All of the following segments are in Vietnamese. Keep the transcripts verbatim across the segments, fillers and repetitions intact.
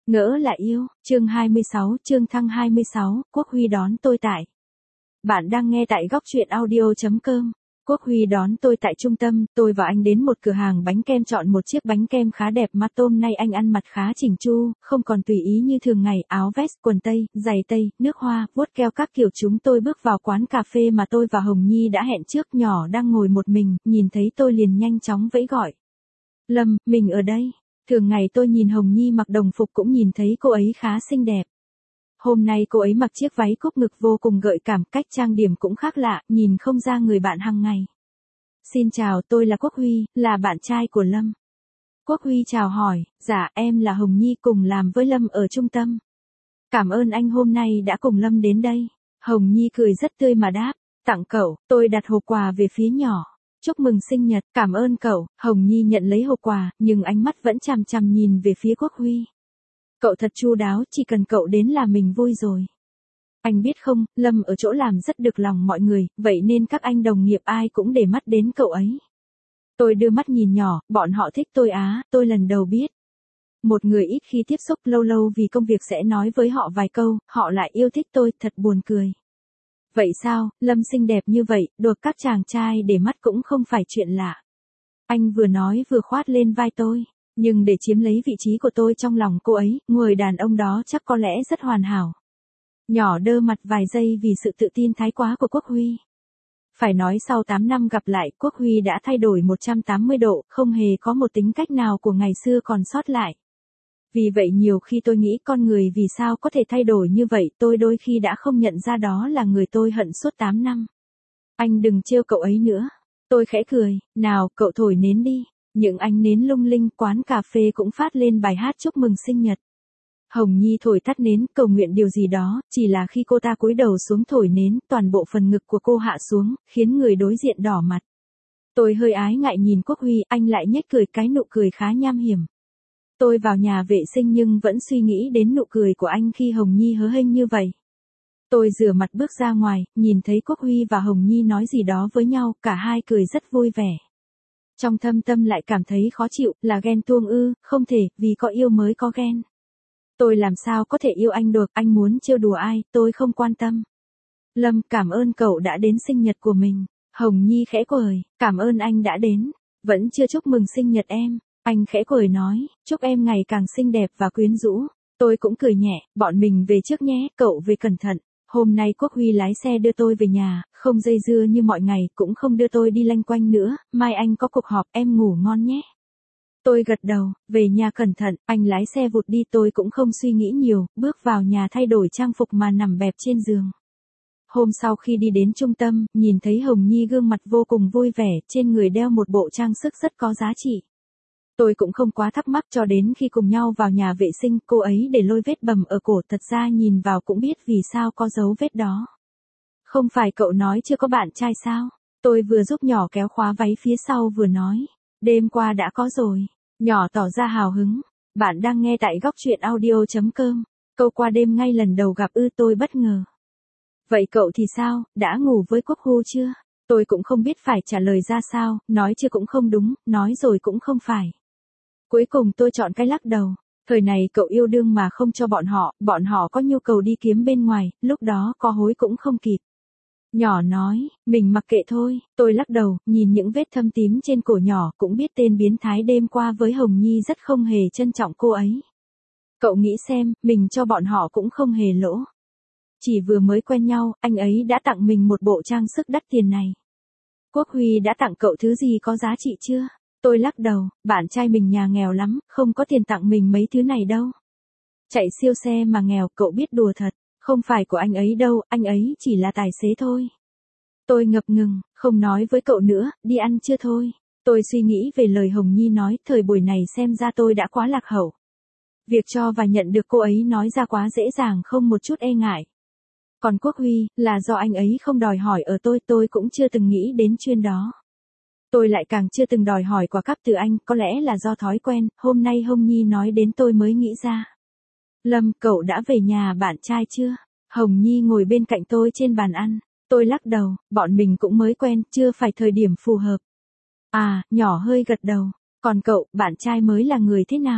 Ngỡ là yêu, chương hai mươi sáu, chương thăng hai mươi sáu, Quốc Huy đón tôi tại. Bạn đang nghe tại góc truyện audio.com. Quốc Huy đón tôi tại trung tâm, tôi và anh đến một cửa hàng bánh kem chọn một chiếc bánh kem khá đẹp mà hôm nay anh ăn mặc khá chỉnh chu, không còn tùy ý như thường ngày, áo vest, quần tây, giày tây, nước hoa, vuốt keo các kiểu. Chúng tôi bước vào quán cà phê mà tôi và Hồng Nhi đã hẹn trước. Nhỏ đang ngồi một mình, nhìn thấy tôi liền nhanh chóng vẫy gọi. Lâm, mình ở đây. Thường ngày tôi nhìn Hồng Nhi mặc đồng phục cũng nhìn thấy cô ấy khá xinh đẹp. Hôm nay cô ấy mặc chiếc váy cúc ngực vô cùng gợi cảm, cách trang điểm cũng khác lạ, nhìn không ra người bạn hàng ngày. Xin chào, tôi là Quốc Huy, là bạn trai của Lâm. Quốc Huy chào hỏi, dạ em là Hồng Nhi, cùng làm với Lâm ở trung tâm. Cảm ơn anh hôm nay đã cùng Lâm đến đây. Hồng Nhi cười rất tươi mà đáp, tặng cậu. Tôi đặt hộp quà về phía nhỏ. Chúc mừng sinh nhật, cảm ơn cậu. Hồng Nhi nhận lấy hộp quà, nhưng ánh mắt vẫn chằm chằm nhìn về phía Quốc Huy. Cậu thật chu đáo, chỉ cần cậu đến là mình vui rồi. Anh biết không, Lâm ở chỗ làm rất được lòng mọi người, vậy nên các anh đồng nghiệp ai cũng để mắt đến cậu ấy. Tôi đưa mắt nhìn nhỏ, bọn họ thích tôi á, tôi lần đầu biết. Một người ít khi tiếp xúc, lâu lâu vì công việc sẽ nói với họ vài câu, họ lại yêu thích tôi, thật buồn cười. Vậy sao, Lâm xinh đẹp như vậy, được các chàng trai để mắt cũng không phải chuyện lạ. Anh vừa nói vừa khoát lên vai tôi, nhưng để chiếm lấy vị trí của tôi trong lòng cô ấy, người đàn ông đó chắc có lẽ rất hoàn hảo. Nhỏ đơ mặt vài giây vì sự tự tin thái quá của Quốc Huy. Phải nói sau tám năm gặp lại, Quốc Huy đã thay đổi một trăm tám mươi độ, không hề có một tính cách nào của ngày xưa còn sót lại. Vì vậy nhiều khi tôi nghĩ con người vì sao có thể thay đổi như vậy, tôi đôi khi đã không nhận ra đó là người tôi hận suốt tám năm. Anh đừng trêu cậu ấy nữa. Tôi khẽ cười, nào cậu thổi nến đi. Những ánh nến lung linh, quán cà phê cũng phát lên bài hát chúc mừng sinh nhật. Hồng Nhi thổi tắt nến, cầu nguyện điều gì đó, chỉ là khi cô ta cúi đầu xuống thổi nến, toàn bộ phần ngực của cô hạ xuống, khiến người đối diện đỏ mặt. Tôi hơi ái ngại nhìn Quốc Huy, anh lại nhếch cười, cái nụ cười khá nham hiểm. Tôi vào nhà vệ sinh nhưng vẫn suy nghĩ đến nụ cười của anh khi Hồng Nhi hớ hênh như vậy. Tôi rửa mặt bước ra ngoài, nhìn thấy Quốc Huy và Hồng Nhi nói gì đó với nhau, cả hai cười rất vui vẻ. Trong thâm tâm lại cảm thấy khó chịu, là ghen tuông ư, không thể, vì có yêu mới có ghen. Tôi làm sao có thể yêu anh được, anh muốn trêu đùa ai, tôi không quan tâm. Lâm, cảm ơn cậu đã đến sinh nhật của mình. Hồng Nhi khẽ cười, cảm ơn anh đã đến. Vẫn chưa chúc mừng sinh nhật em. Anh khẽ cười nói, chúc em ngày càng xinh đẹp và quyến rũ. Tôi cũng cười nhẹ, bọn mình về trước nhé, cậu về cẩn thận. Hôm nay Quốc Huy lái xe đưa tôi về nhà, không dây dưa như mọi ngày, cũng không đưa tôi đi lanh quanh nữa, mai anh có cuộc họp, em ngủ ngon nhé. Tôi gật đầu, về nhà cẩn thận, anh lái xe vụt đi, tôi cũng không suy nghĩ nhiều, bước vào nhà thay đổi trang phục mà nằm bẹp trên giường. Hôm sau khi đi đến trung tâm, nhìn thấy Hồng Nhi gương mặt vô cùng vui vẻ, trên người đeo một bộ trang sức rất có giá trị. Tôi cũng không quá thắc mắc cho đến khi cùng nhau vào nhà vệ sinh, cô ấy để lôi vết bầm ở cổ, thật ra nhìn vào cũng biết vì sao có dấu vết đó. Không phải cậu nói chưa có bạn trai sao? Tôi vừa giúp nhỏ kéo khóa váy phía sau vừa nói. Đêm qua đã có rồi. Nhỏ tỏ ra hào hứng. Bạn đang nghe tại góc truyện audio.com. Câu qua đêm ngay lần đầu gặp ư, tôi bất ngờ. Vậy cậu thì sao, đã ngủ với Quốc Huy chưa? Tôi cũng không biết phải trả lời ra sao, nói chưa cũng không đúng, nói rồi cũng không phải. Cuối cùng tôi chọn cái lắc đầu. Thời này cậu yêu đương mà không cho bọn họ, bọn họ có nhu cầu đi kiếm bên ngoài, lúc đó có hối cũng không kịp. Nhỏ nói, mình mặc kệ thôi, tôi lắc đầu, nhìn những vết thâm tím trên cổ nhỏ, cũng biết tên biến thái đêm qua với Hồng Nhi rất không hề trân trọng cô ấy. Cậu nghĩ xem, mình cho bọn họ cũng không hề lỗ. Chỉ vừa mới quen nhau, anh ấy đã tặng mình một bộ trang sức đắt tiền này. Quốc Huy đã tặng cậu thứ gì có giá trị chưa? Tôi lắc đầu, bạn trai mình nhà nghèo lắm, không có tiền tặng mình mấy thứ này đâu. Chạy siêu xe mà nghèo, cậu biết đùa thật. Không phải của anh ấy đâu, anh ấy chỉ là tài xế thôi. Tôi ngập ngừng, không nói với cậu nữa, đi ăn chưa thôi. Tôi suy nghĩ về lời Hồng Nhi nói, thời buổi này xem ra tôi đã quá lạc hậu. Việc cho và nhận được cô ấy nói ra quá dễ dàng, không một chút e ngại. Còn Quốc Huy, là do anh ấy không đòi hỏi ở tôi, tôi cũng chưa từng nghĩ đến chuyên đó. Tôi lại càng chưa từng đòi hỏi quà cáp từ anh, có lẽ là do thói quen, hôm nay Hồng Nhi nói đến tôi mới nghĩ ra. Lâm, cậu đã về nhà bạn trai chưa? Hồng Nhi ngồi bên cạnh tôi trên bàn ăn. Tôi lắc đầu, bọn mình cũng mới quen, chưa phải thời điểm phù hợp. À, nhỏ hơi gật đầu. Còn cậu, bạn trai mới là người thế nào?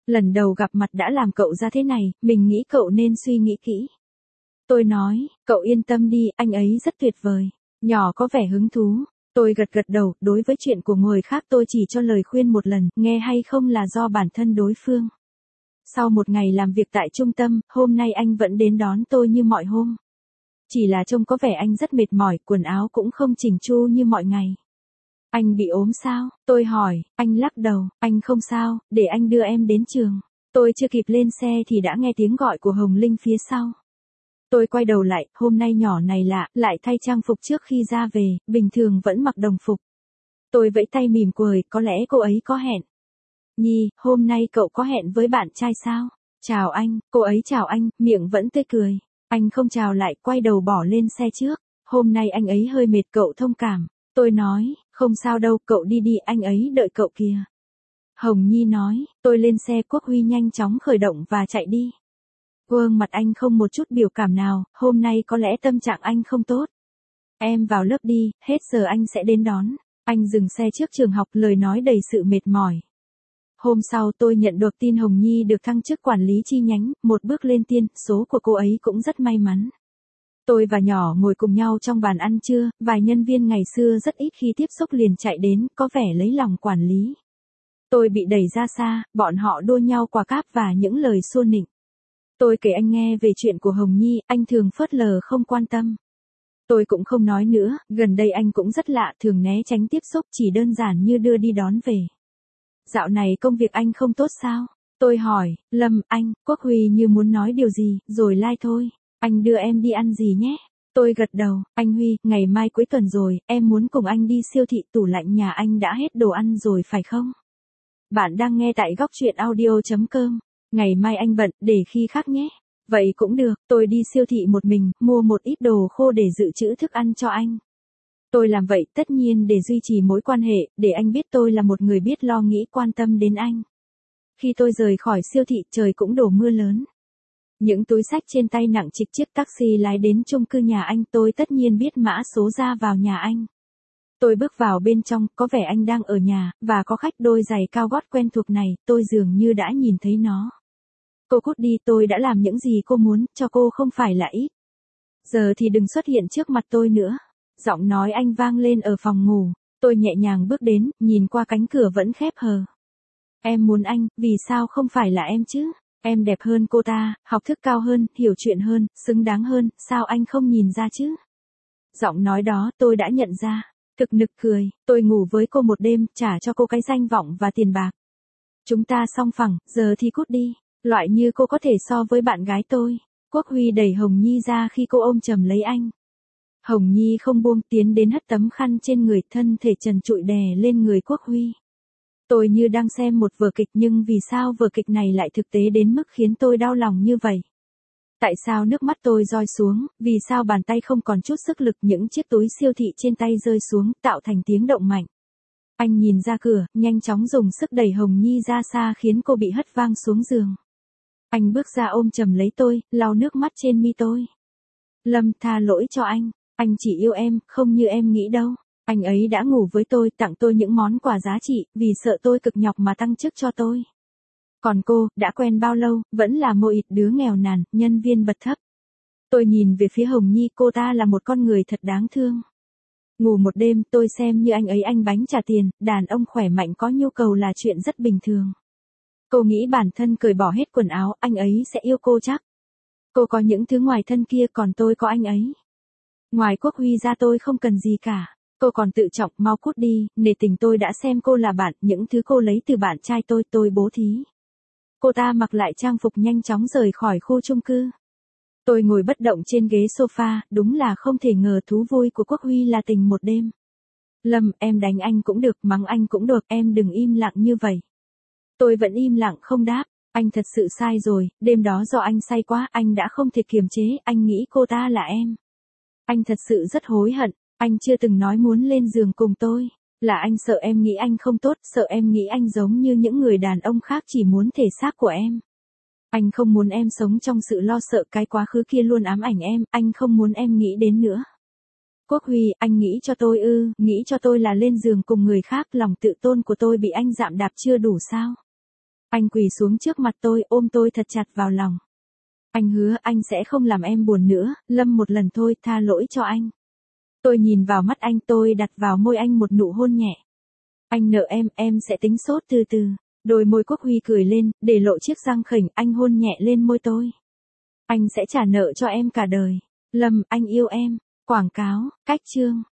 Lần đầu gặp mặt đã làm cậu ra thế này, mình nghĩ cậu nên suy nghĩ kỹ. Tôi nói, cậu yên tâm đi, anh ấy rất tuyệt vời. Nhỏ có vẻ hứng thú. Tôi gật gật đầu, đối với chuyện của người khác tôi chỉ cho lời khuyên một lần, nghe hay không là do bản thân đối phương. Sau một ngày làm việc tại trung tâm, hôm nay anh vẫn đến đón tôi như mọi hôm. Chỉ là trông có vẻ anh rất mệt mỏi, quần áo cũng không chỉnh chu như mọi ngày. Anh bị ốm sao? Tôi hỏi, anh lắc đầu, anh không sao, để anh đưa em đến trường. Tôi chưa kịp lên xe thì đã nghe tiếng gọi của Hồng Linh phía sau. Tôi quay đầu lại, hôm nay nhỏ này lạ, lại thay trang phục trước khi ra về, bình thường vẫn mặc đồng phục. Tôi vẫy tay mỉm cười, có lẽ cô ấy có hẹn. Nhi, hôm nay cậu có hẹn với bạn trai sao? Chào anh, cô ấy chào anh, miệng vẫn tươi cười. Anh không chào lại, quay đầu bỏ lên xe trước. Hôm nay anh ấy hơi mệt, cậu thông cảm. Tôi nói, không sao đâu, cậu đi đi, anh ấy đợi cậu kìa. Hồng Nhi nói, tôi lên xe. Quốc Huy nhanh chóng khởi động và chạy đi. Gương mặt anh không một chút biểu cảm nào, hôm nay có lẽ tâm trạng anh không tốt. Em vào lớp đi, hết giờ anh sẽ đến đón. Anh dừng xe trước trường học, lời nói đầy sự mệt mỏi. Hôm sau tôi nhận được tin Hồng Nhi được thăng chức quản lý chi nhánh, một bước lên tiên, số của cô ấy cũng rất may mắn. Tôi và nhỏ ngồi cùng nhau trong bàn ăn trưa, vài nhân viên ngày xưa rất ít khi tiếp xúc liền chạy đến, có vẻ lấy lòng quản lý. Tôi bị đẩy ra xa, bọn họ đua nhau quả cáp và những lời xua nịnh. Tôi kể anh nghe về chuyện của Hồng Nhi, anh thường phớt lờ không quan tâm. Tôi cũng không nói nữa, gần đây anh cũng rất lạ, thường né tránh tiếp xúc, chỉ đơn giản như đưa đi đón về. Dạo này công việc anh không tốt sao? Tôi hỏi, Lâm, anh, Quốc Huy như muốn nói điều gì, rồi lai thôi. Anh đưa em đi ăn gì nhé? Tôi gật đầu, anh Huy, ngày mai cuối tuần rồi, em muốn cùng anh đi siêu thị, tủ lạnh nhà anh đã hết đồ ăn rồi phải không? Bạn đang nghe tại góc truyện audio chấm com. Ngày mai anh bận, để khi khác nhé. Vậy cũng được, tôi đi siêu thị một mình, mua một ít đồ khô để dự trữ thức ăn cho anh. Tôi làm vậy tất nhiên để duy trì mối quan hệ, để anh biết tôi là một người biết lo nghĩ quan tâm đến anh. Khi tôi rời khỏi siêu thị, trời cũng đổ mưa lớn. Những túi xách trên tay nặng trịch, chiếc taxi lái đến chung cư nhà anh, tôi tất nhiên biết mã số ra vào nhà anh. Tôi bước vào bên trong, có vẻ anh đang ở nhà, và có khách đôi giày cao gót quen thuộc này, tôi dường như đã nhìn thấy nó. Cô cút đi, tôi đã làm những gì cô muốn, cho cô không phải là ít. Giờ thì đừng xuất hiện trước mặt tôi nữa. Giọng nói anh vang lên ở phòng ngủ, tôi nhẹ nhàng bước đến, nhìn qua cánh cửa vẫn khép hờ. Em muốn anh, vì sao không phải là em chứ? Em đẹp hơn cô ta, học thức cao hơn, hiểu chuyện hơn, xứng đáng hơn, sao anh không nhìn ra chứ? Giọng nói đó tôi đã nhận ra, thực nực cười, tôi ngủ với cô một đêm, trả cho cô cái danh vọng và tiền bạc. Chúng ta song phẳng, giờ thì cút đi, loại như cô có thể so với bạn gái tôi. Quốc Huy đẩy Hồng Nhi ra khi cô ôm chầm lấy anh. Hồng Nhi không buông, tiến đến hất tấm khăn trên người, thân thể trần trụi đè lên người Quốc Huy. Tôi như đang xem một vở kịch, nhưng vì sao vở kịch này lại thực tế đến mức khiến tôi đau lòng như vậy? Tại sao nước mắt tôi roi xuống, vì sao bàn tay không còn chút sức lực, những chiếc túi siêu thị trên tay rơi xuống, tạo thành tiếng động mạnh. Anh nhìn ra cửa, nhanh chóng dùng sức đẩy Hồng Nhi ra xa khiến cô bị hất văng xuống giường. Anh bước ra ôm chầm lấy tôi, lau nước mắt trên mi tôi. Lâm, tha lỗi cho anh, anh chỉ yêu em, không như em nghĩ đâu. Anh ấy đã ngủ với tôi, tặng tôi những món quà giá trị, vì sợ tôi cực nhọc mà tăng chức cho tôi. Còn cô, đã quen bao lâu, vẫn là một ít đứa nghèo nàn, nhân viên bậc thấp. Tôi nhìn về phía Hồng Nhi, cô ta là một con người thật đáng thương. Ngủ một đêm, tôi xem như anh ấy anh bánh trả tiền, đàn ông khỏe mạnh có nhu cầu là chuyện rất bình thường. Cô nghĩ bản thân cởi bỏ hết quần áo, anh ấy sẽ yêu cô chắc. Cô có những thứ ngoài thân kia, còn tôi có anh ấy. Ngoài Quốc Huy ra tôi không cần gì cả. Cô còn tự trọng, mau cút đi, nể tình tôi đã xem cô là bạn, những thứ cô lấy từ bạn trai tôi, tôi bố thí. Cô ta mặc lại trang phục nhanh chóng rời khỏi khu chung cư. Tôi ngồi bất động trên ghế sofa, đúng là không thể ngờ thú vui của Quốc Huy là tình một đêm. Lâm, em đánh anh cũng được, mắng anh cũng được, em đừng im lặng như vậy. Tôi vẫn im lặng không đáp, anh thật sự sai rồi, đêm đó do anh say quá, anh đã không thể kiềm chế, anh nghĩ cô ta là em. Anh thật sự rất hối hận, anh chưa từng nói muốn lên giường cùng tôi, là anh sợ em nghĩ anh không tốt, sợ em nghĩ anh giống như những người đàn ông khác chỉ muốn thể xác của em. Anh không muốn em sống trong sự lo sợ, cái quá khứ kia luôn ám ảnh em, anh không muốn em nghĩ đến nữa. Quốc Huy, anh nghĩ cho tôi ư, nghĩ cho tôi là lên giường cùng người khác, lòng tự tôn của tôi bị anh dạm đạp chưa đủ sao? Anh quỳ xuống trước mặt tôi, ôm tôi thật chặt vào lòng. Anh hứa anh sẽ không làm em buồn nữa, Lâm một lần thôi, tha lỗi cho anh. Tôi nhìn vào mắt anh, tôi đặt vào môi anh một nụ hôn nhẹ. Anh nợ em, em sẽ tính sốt từ từ. Đôi môi Quốc Huy cười lên, để lộ chiếc răng khểnh, anh hôn nhẹ lên môi tôi. Anh sẽ trả nợ cho em cả đời. Lâm, anh yêu em. Quảng cáo, cách chương.